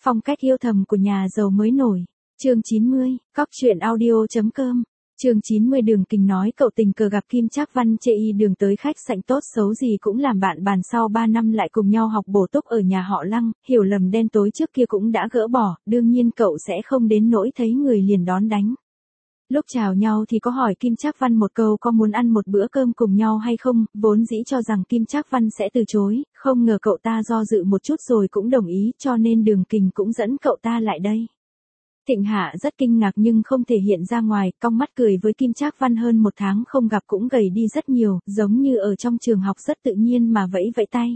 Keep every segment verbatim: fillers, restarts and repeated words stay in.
Phong cách yêu thầm của nhà giàu mới nổi. Chương chín mươi, Cóc truyện audio.com. Chương chín mươi Đường Kình nói cậu tình cờ gặp Kim Trác Văn chê y đường tới khách sạn tốt xấu gì cũng làm bạn bàn sau ba năm lại cùng nhau học bổ túc ở nhà họ Lăng, hiểu lầm đen tối trước kia cũng đã gỡ bỏ, đương nhiên cậu sẽ không đến nỗi thấy người liền đón đánh. Lúc chào nhau thì có hỏi Kim Trác Văn một câu có muốn ăn một bữa cơm cùng nhau hay không, vốn dĩ cho rằng Kim Trác Văn sẽ từ chối, không ngờ cậu ta do dự một chút rồi cũng đồng ý, cho nên Đường Kình cũng dẫn cậu ta lại đây. Thịnh Hạ rất kinh ngạc nhưng không thể hiện ra ngoài, cong mắt cười với Kim Trác Văn hơn một tháng không gặp cũng gầy đi rất nhiều, giống như ở trong trường học rất tự nhiên mà vẫy vẫy tay.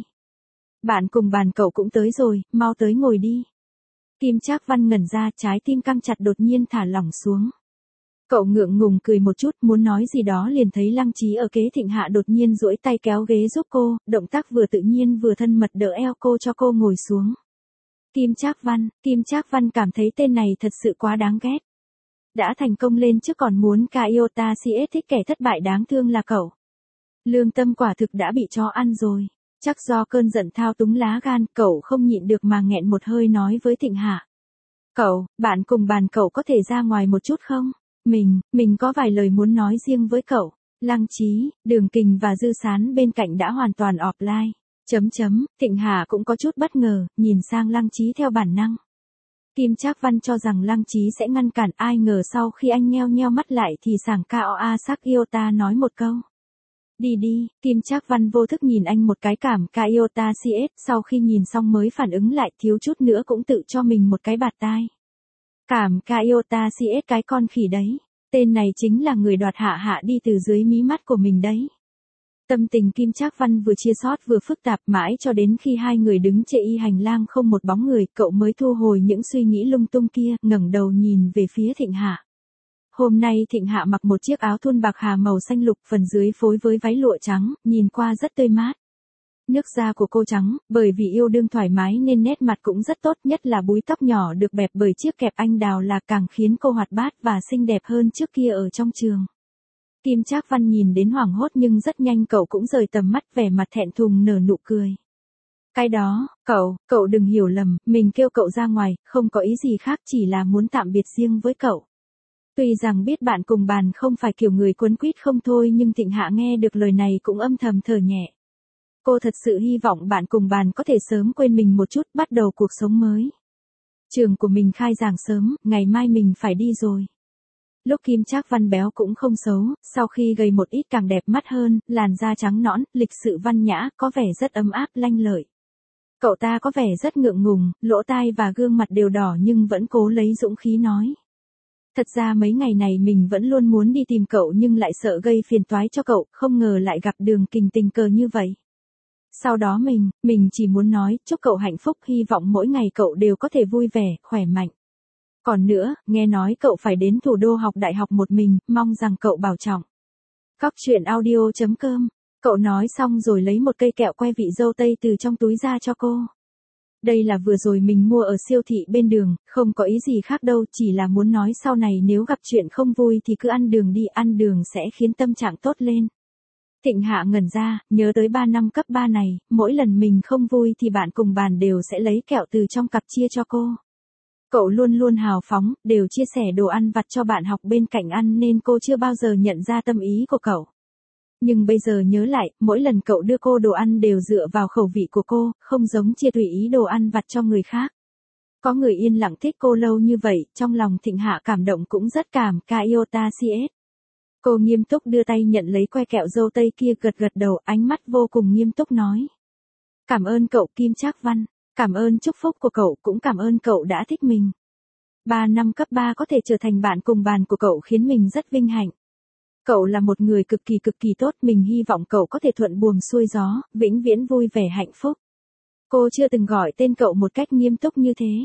Bạn cùng bàn cậu cũng tới rồi, mau tới ngồi đi. Kim Trác Văn ngẩn ra, trái tim căng chặt đột nhiên thả lỏng xuống. Cậu ngượng ngùng cười một chút, muốn nói gì đó liền thấy Lăng Chí ở kế Thịnh Hạ đột nhiên duỗi tay kéo ghế giúp cô, động tác vừa tự nhiên vừa thân mật đỡ eo cô cho cô ngồi xuống. Kim Trác Văn, Kim Trác Văn cảm thấy tên này thật sự quá đáng ghét. Đã thành công lên chứ còn muốn ca iota cs thích kẻ thất bại đáng thương là cậu. Lương tâm quả thực đã bị chó ăn rồi. Chắc do cơn giận thao túng lá gan, cậu không nhịn được mà nghẹn một hơi nói với Thịnh Hạ. Cậu, bạn cùng bàn cậu có thể ra ngoài một chút không? Mình, mình có vài lời muốn nói riêng với cậu. Lăng Chí, Đường Kình và Dư Sán bên cạnh đã hoàn toàn offline. Chấm chấm, Thịnh Hà cũng có chút bất ngờ, nhìn sang Lăng Chí theo bản năng. Kim Trác Văn cho rằng Lăng Chí sẽ ngăn cản, ai ngờ sau khi anh nheo nheo mắt lại thì sảng cao a sắc iota nói một câu. Đi đi, Kim Trác Văn vô thức nhìn anh một cái cảm ca iota cs, sau khi nhìn xong mới phản ứng lại thiếu chút nữa cũng tự cho mình một cái bạt tai. Cảm ca iota cs cái con khỉ đấy, tên này chính là người đoạt Hạ Hạ đi từ dưới mí mắt của mình đấy. Tâm tình Kim Trác Văn vừa chia sót vừa phức tạp mãi cho đến khi hai người đứng chê y hành lang không một bóng người, cậu mới thu hồi những suy nghĩ lung tung kia, ngẩng đầu nhìn về phía Thịnh Hạ. Hôm nay Thịnh Hạ mặc một chiếc áo thun bạc hà màu xanh lục, phần dưới phối với váy lụa trắng, nhìn qua rất tươi mát. Nước da của cô trắng, bởi vì yêu đương thoải mái nên nét mặt cũng rất tốt, nhất là búi tóc nhỏ được bẹp bởi chiếc kẹp anh đào là càng khiến cô hoạt bát và xinh đẹp hơn trước kia ở trong trường. Kim Trác Văn nhìn đến hoảng hốt nhưng rất nhanh cậu cũng rời tầm mắt, vẻ mặt thẹn thùng nở nụ cười. Cái đó, cậu, cậu đừng hiểu lầm, mình kêu cậu ra ngoài, không có ý gì khác, chỉ là muốn tạm biệt riêng với cậu. Tuy rằng biết bạn cùng bàn không phải kiểu người quấn quýt không thôi nhưng Thịnh Hạ nghe được lời này cũng âm thầm thở nhẹ. Cô thật sự hy vọng bạn cùng bàn có thể sớm quên mình một chút, bắt đầu cuộc sống mới. Trường của mình khai giảng sớm, ngày mai mình phải đi rồi. Lúc Kim Trác Văn béo cũng không xấu, sau khi gầy một ít càng đẹp mắt hơn, làn da trắng nõn, lịch sự văn nhã, có vẻ rất ấm áp lanh lợi. Cậu ta có vẻ rất ngượng ngùng, lỗ tai và gương mặt đều đỏ nhưng vẫn cố lấy dũng khí nói. Thật ra mấy ngày này mình vẫn luôn muốn đi tìm cậu nhưng lại sợ gây phiền toái cho cậu, không ngờ lại gặp Đường Kình tình cờ như vậy. Sau đó mình, mình chỉ muốn nói, chúc cậu hạnh phúc, hy vọng mỗi ngày cậu đều có thể vui vẻ, khỏe mạnh. Còn nữa, nghe nói cậu phải đến thủ đô học đại học một mình, mong rằng cậu bảo trọng. Cóc truyện audio.com. Cậu nói xong rồi lấy một cây kẹo que vị dâu tây từ trong túi ra cho cô. Đây là vừa rồi mình mua ở siêu thị bên đường, không có ý gì khác đâu, chỉ là muốn nói sau này nếu gặp chuyện không vui thì cứ ăn đường đi, ăn đường sẽ khiến tâm trạng tốt lên. Thịnh Hạ ngẩn ra, nhớ tới ba năm cấp ba này, mỗi lần mình không vui thì bạn cùng bàn đều sẽ lấy kẹo từ trong cặp chia cho cô. Cậu luôn luôn hào phóng, đều chia sẻ đồ ăn vặt cho bạn học bên cạnh ăn nên cô chưa bao giờ nhận ra tâm ý của cậu. Nhưng bây giờ nhớ lại, mỗi lần cậu đưa cô đồ ăn đều dựa vào khẩu vị của cô, không giống chia tùy ý đồ ăn vặt cho người khác. Có người yên lặng thích cô lâu như vậy, trong lòng Thịnh Hạ cảm động cũng rất cảm ca iota cs. Cô nghiêm túc đưa tay nhận lấy que kẹo dâu tây kia, gật gật đầu, ánh mắt vô cùng nghiêm túc nói. Cảm ơn cậu Kim Trác Văn. Cảm ơn chúc phúc của cậu, cũng cảm ơn cậu đã thích mình. Ba năm cấp ba có thể trở thành bạn cùng bàn của cậu khiến mình rất vinh hạnh. Cậu là một người cực kỳ cực kỳ tốt, mình hy vọng cậu có thể thuận buồm xuôi gió, vĩnh viễn vui vẻ hạnh phúc. Cô chưa từng gọi tên cậu một cách nghiêm túc như thế.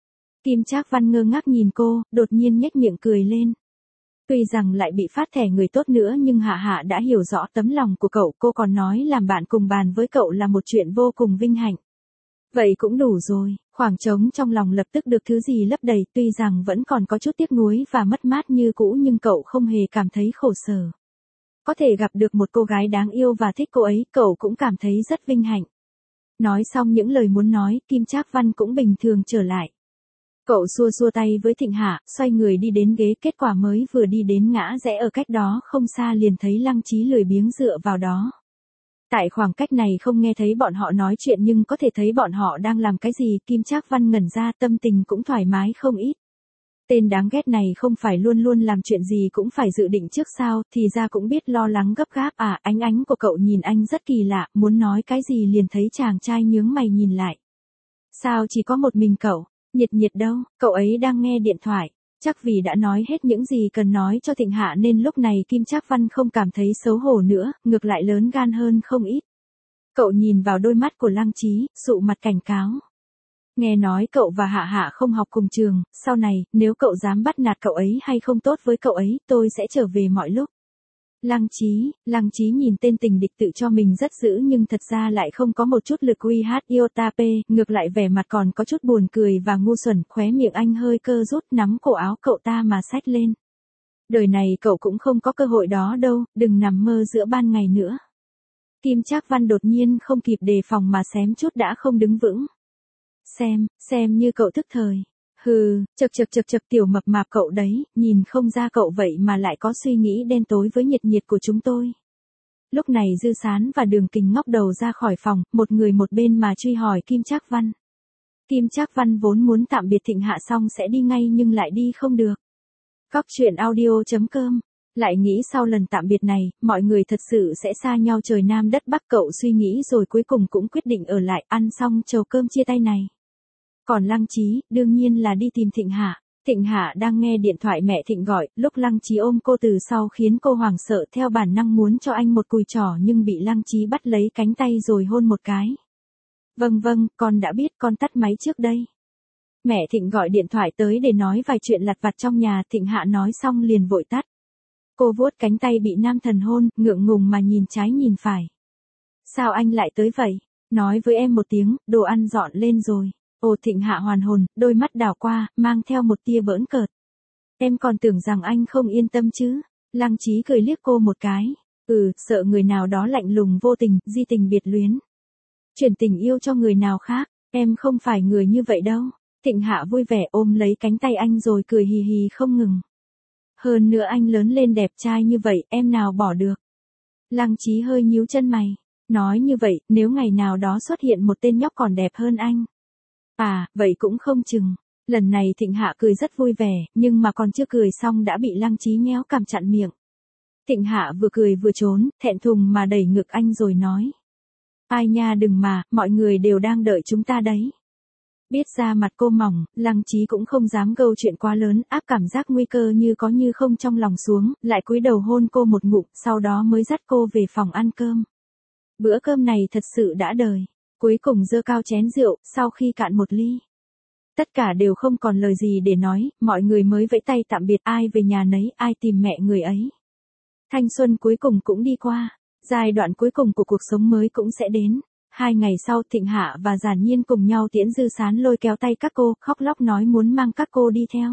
Kim Trác Văn ngơ ngác nhìn cô, đột nhiên nhếch miệng cười lên. Tuy rằng lại bị phát thẻ người tốt nữa nhưng Hạ Hạ đã hiểu rõ tấm lòng của cậu, cô còn nói làm bạn cùng bàn với cậu là một chuyện vô cùng vinh hạnh. Vậy cũng đủ rồi, khoảng trống trong lòng lập tức được thứ gì lấp đầy, tuy rằng vẫn còn có chút tiếc nuối và mất mát như cũ nhưng cậu không hề cảm thấy khổ sở. Có thể gặp được một cô gái đáng yêu và thích cô ấy, cậu cũng cảm thấy rất vinh hạnh. Nói xong những lời muốn nói, Kim Trác Văn cũng bình thường trở lại. Cậu xua xua tay với Thịnh Hạ, xoay người đi đến ghế, kết quả mới vừa đi đến ngã rẽ ở cách đó không xa liền thấy Lăng Chí lười biếng dựa vào đó. Tại khoảng cách này không nghe thấy bọn họ nói chuyện nhưng có thể thấy bọn họ đang làm cái gì, Kim Trác Văn ngẩn ra, tâm tình cũng thoải mái không ít. Tên đáng ghét này không phải luôn luôn làm chuyện gì cũng phải dự định trước sao, thì ra cũng biết lo lắng gấp gáp à. Ánh ánh của cậu nhìn anh rất kỳ lạ, muốn nói cái gì liền thấy chàng trai nhướng mày nhìn lại. Sao chỉ có một mình cậu? Nhiệt Nhiệt đâu? Cậu ấy đang nghe điện thoại. Chắc vì đã nói hết những gì cần nói cho Thịnh Hạ nên lúc này Kim Trác Văn không cảm thấy xấu hổ nữa, ngược lại lớn gan hơn không ít. Cậu nhìn vào đôi mắt của Lăng Chí, sụ mặt cảnh cáo. Nghe nói cậu và Hạ Hạ không học cùng trường, sau này, nếu cậu dám bắt nạt cậu ấy hay không tốt với cậu ấy, tôi sẽ trở về mọi lúc. Lăng Chí, Lăng Chí nhìn tên tình địch tự cho mình rất dữ nhưng thật ra lại không có một chút lực uy hát iota p, ngược lại vẻ mặt còn có chút buồn cười và ngu xuẩn, khóe miệng anh hơi cơ rút nắm cổ áo cậu ta mà xách lên. Đời này cậu cũng không có cơ hội đó đâu, đừng nằm mơ giữa ban ngày nữa. Kim Trác Văn đột nhiên không kịp đề phòng mà xém chút đã không đứng vững. Xem, xem như cậu thức thời. Hừ, chật chật chật chật tiểu mập mạp cậu đấy, nhìn không ra cậu vậy mà lại có suy nghĩ đen tối với Nhiệt Nhiệt của chúng tôi. Lúc này Dư Sán và Đường Kình ngóc đầu ra khỏi phòng, một người một bên mà truy hỏi Kim Trác Văn. Kim Trác Văn vốn muốn tạm biệt Thịnh Hạ xong sẽ đi ngay nhưng lại đi không được. Cóc truyện audio chấm com. Lại nghĩ sau lần tạm biệt này, mọi người thật sự sẽ xa nhau trời Nam đất Bắc, cậu suy nghĩ rồi cuối cùng cũng quyết định ở lại, ăn xong chầu cơm chia tay này. Còn Lăng Chí, đương nhiên là đi tìm Thịnh Hạ. Thịnh Hạ đang nghe điện thoại mẹ Thịnh gọi, lúc Lăng Chí ôm cô từ sau khiến cô hoảng sợ, theo bản năng muốn cho anh một cùi chỏ nhưng bị Lăng Chí bắt lấy cánh tay rồi hôn một cái. Vâng vâng, con đã biết, con tắt máy trước đây. Mẹ Thịnh gọi điện thoại tới để nói vài chuyện lặt vặt trong nhà, Thịnh Hạ nói xong liền vội tắt. Cô vuốt cánh tay bị nam thần hôn, ngượng ngùng mà nhìn trái nhìn phải. Sao anh lại tới vậy? Nói với em một tiếng, đồ ăn dọn lên rồi. Ồ, Thịnh Hạ hoàn hồn, đôi mắt đảo qua, mang theo một tia bỡn cợt. Em còn tưởng rằng anh không yên tâm chứ. Lăng Chí cười liếc cô một cái. Ừ, sợ người nào đó lạnh lùng vô tình, di tình biệt luyến. Chuyển tình yêu cho người nào khác, em không phải người như vậy đâu. Thịnh Hạ vui vẻ ôm lấy cánh tay anh rồi cười hì hì không ngừng. Hơn nữa anh lớn lên đẹp trai như vậy, em nào bỏ được. Lăng Chí hơi nhíu chân mày. Nói như vậy, nếu ngày nào đó xuất hiện một tên nhóc còn đẹp hơn anh. À, vậy cũng không chừng. Lần này Thịnh Hạ cười rất vui vẻ, nhưng mà còn chưa cười xong đã bị Lăng Chí nhéo cằm chặn miệng. Thịnh Hạ vừa cười vừa trốn, thẹn thùng mà đẩy ngực anh rồi nói. Ai nha đừng mà, mọi người đều đang đợi chúng ta đấy. Biết ra mặt cô mỏng, Lăng Chí cũng không dám gâu chuyện quá lớn, áp cảm giác nguy cơ như có như không trong lòng xuống, lại cúi đầu hôn cô một ngụm, sau đó mới dắt cô về phòng ăn cơm. Bữa cơm này thật sự đã đời. Cuối cùng giơ cao chén rượu, sau khi cạn một ly. Tất cả đều không còn lời gì để nói, mọi người mới vẫy tay tạm biệt, ai về nhà nấy, ai tìm mẹ người ấy. Thanh xuân cuối cùng cũng đi qua, giai đoạn cuối cùng của cuộc sống mới cũng sẽ đến. Hai ngày sau Thịnh Hạ và Giản Nhiên cùng nhau tiễn Dư Sán lôi kéo tay các cô, khóc lóc nói muốn mang các cô đi theo.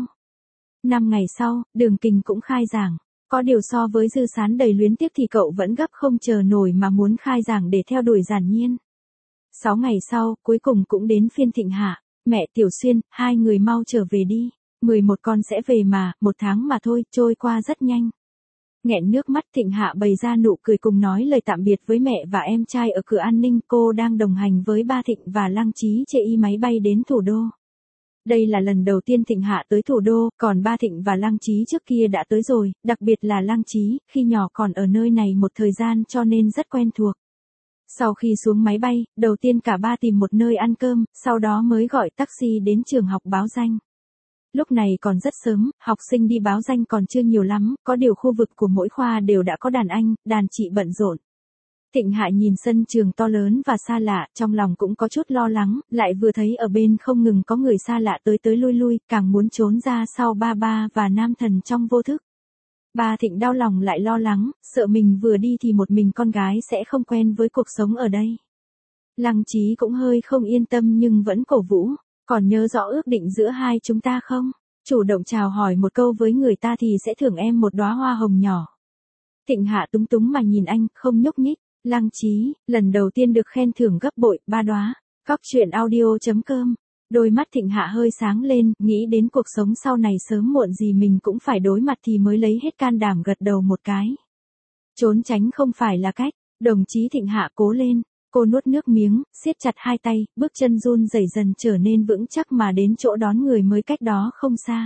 Năm ngày sau, Đường Kình cũng khai giảng. Có điều so với Dư Sán đầy luyến tiếc thì cậu vẫn gấp không chờ nổi mà muốn khai giảng để theo đuổi Giản Nhiên. Sáu ngày sau, cuối cùng cũng đến phiên Thịnh Hạ. Mẹ Tiểu Xuyên, hai người mau trở về đi. mười một con sẽ về mà, một tháng mà thôi, trôi qua rất nhanh. Nghẹn nước mắt Thịnh Hạ bày ra nụ cười cùng nói lời tạm biệt với mẹ và em trai ở cửa an ninh. Cô đang đồng hành với ba Thịnh và Lăng Chí chê y máy bay đến thủ đô. Đây là lần đầu tiên Thịnh Hạ tới thủ đô, còn ba Thịnh và Lăng Chí trước kia đã tới rồi, đặc biệt là Lăng Chí, khi nhỏ còn ở nơi này một thời gian cho nên rất quen thuộc. Sau khi xuống máy bay, đầu tiên cả ba tìm một nơi ăn cơm, sau đó mới gọi taxi đến trường học báo danh. Lúc này còn rất sớm, học sinh đi báo danh còn chưa nhiều lắm, có điều khu vực của mỗi khoa đều đã có đàn anh, đàn chị bận rộn. Thịnh Hạ nhìn sân trường to lớn và xa lạ, trong lòng cũng có chút lo lắng, lại vừa thấy ở bên không ngừng có người xa lạ tới tới lui lui, càng muốn trốn ra sau ba ba và nam thần trong vô thức. Ba Thịnh đau lòng lại lo lắng, sợ mình vừa đi thì một mình con gái sẽ không quen với cuộc sống ở đây. Lăng Chí cũng hơi không yên tâm nhưng vẫn cổ vũ, còn nhớ rõ ước định giữa hai chúng ta không? Chủ động chào hỏi một câu với người ta thì sẽ thưởng em một đóa hoa hồng nhỏ. Thịnh Hạ túng túng mà nhìn anh, không nhúc nhích. Lăng Chí, lần đầu tiên được khen thưởng gấp bội, ba đóa. Cóc truyện audio chấm com Đôi mắt Thịnh Hạ hơi sáng lên, nghĩ đến cuộc sống sau này sớm muộn gì mình cũng phải đối mặt thì mới lấy hết can đảm gật đầu một cái. Trốn tránh không phải là cách, đồng chí Thịnh Hạ cố lên. Cô nuốt nước miếng, siết chặt hai tay, bước chân run rẩy dần trở nên vững chắc mà đến chỗ đón người mới cách đó không xa.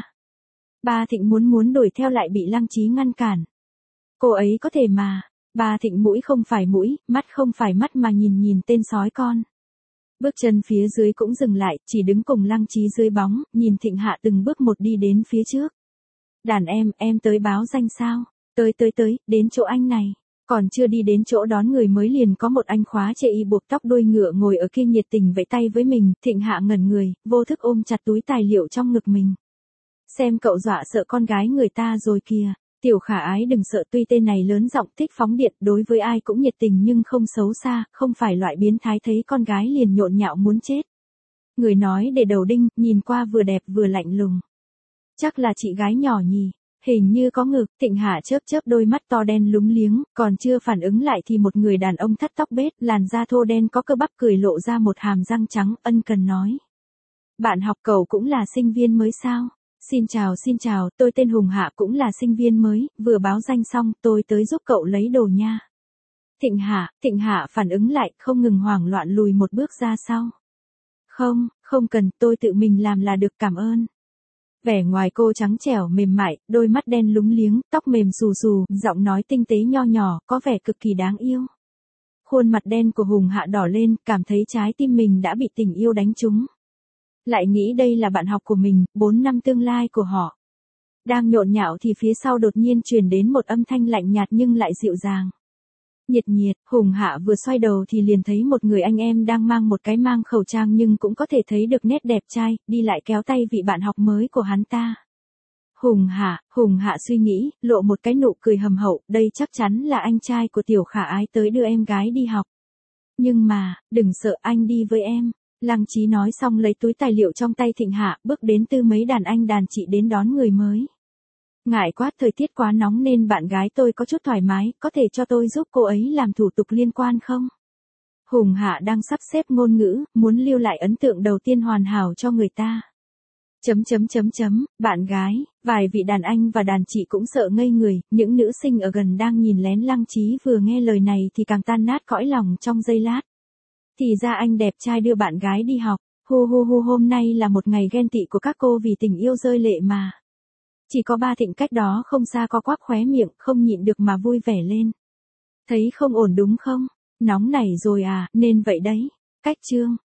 Ba Thịnh muốn muốn đuổi theo lại bị Lăng Chí ngăn cản. Cô ấy có thể mà. Ba Thịnh mũi không phải mũi, mắt không phải mắt mà nhìn nhìn tên sói con. Bước chân phía dưới cũng dừng lại, chỉ đứng cùng Lăng Chí dưới bóng, nhìn Thịnh Hạ từng bước một đi đến phía trước. Đàn em, em tới báo danh sao? Tới tới tới, đến chỗ anh này. Còn chưa đi đến chỗ đón người mới liền có một anh khóa chê y buộc tóc đuôi ngựa ngồi ở kia nhiệt tình vẫy tay với mình, Thịnh Hạ ngẩn người, vô thức ôm chặt túi tài liệu trong ngực mình. Xem cậu dọa sợ con gái người ta rồi kìa. Tiểu Khả Ái đừng sợ, tuy tên này lớn giọng thích phóng điện, đối với ai cũng nhiệt tình nhưng không xấu xa, không phải loại biến thái thấy con gái liền nhộn nhạo muốn chết. Người nói để đầu đinh, nhìn qua vừa đẹp vừa lạnh lùng. Chắc là chị gái nhỏ nhì. Hình như có ngực. Thịnh Hạ chớp chớp đôi mắt to đen lúng liếng, còn chưa phản ứng lại thì một người đàn ông thắt tóc bết, làn da thô đen có cơ bắp cười lộ ra một hàm răng trắng, ân cần nói. Bạn học cậu cũng là sinh viên mới sao? Xin chào xin chào, tôi tên Hùng Hạ cũng là sinh viên mới, vừa báo danh xong, tôi tới giúp cậu lấy đồ nha. Thịnh Hạ, Thịnh Hạ phản ứng lại, không ngừng hoảng loạn lùi một bước ra sau. Không, không cần, tôi tự mình làm là được, cảm ơn. Vẻ ngoài cô trắng trẻo mềm mại, đôi mắt đen lúng liếng, tóc mềm xù xù, giọng nói tinh tế nho nhỏ, có vẻ cực kỳ đáng yêu. Khuôn mặt đen của Hùng Hạ đỏ lên, cảm thấy trái tim mình đã bị tình yêu đánh trúng. Lại nghĩ đây là bạn học của mình, bốn năm tương lai của họ. Đang nhộn nhạo thì phía sau đột nhiên truyền đến một âm thanh lạnh nhạt nhưng lại dịu dàng. Nhiệt nhiệt, Hùng Hạ vừa xoay đầu thì liền thấy một người anh em đang mang một cái mang khẩu trang nhưng cũng có thể thấy được nét đẹp trai, đi lại kéo tay vị bạn học mới của hắn ta. Hùng Hạ, Hùng Hạ suy nghĩ, lộ một cái nụ cười hầm hậu, đây chắc chắn là anh trai của Tiểu Khả Ái tới đưa em gái đi học. Nhưng mà, đừng sợ, anh đi với em. Lăng Chí nói xong lấy túi tài liệu trong tay Thịnh Hạ, bước đến tư mấy đàn anh đàn chị đến đón người mới. Ngại quá, thời tiết quá nóng nên bạn gái tôi có chút thoải mái, có thể cho tôi giúp cô ấy làm thủ tục liên quan không? Hùng Hạ đang sắp xếp ngôn ngữ, muốn lưu lại ấn tượng đầu tiên hoàn hảo cho người ta. Chấm chấm chấm chấm, bạn gái, vài vị đàn anh và đàn chị cũng sợ ngây người, những nữ sinh ở gần đang nhìn lén Lăng Chí vừa nghe lời này thì càng tan nát cõi lòng trong giây lát. Thì ra anh đẹp trai đưa bạn gái đi học, hu hu hu, hôm nay là một ngày ghen tị của các cô vì tình yêu rơi lệ mà. Chỉ có Ba Thịnh cách đó không xa có quắp khóe miệng, không nhịn được mà vui vẻ lên. Thấy không ổn đúng không? Nóng nảy rồi à, nên vậy đấy. Cách chương.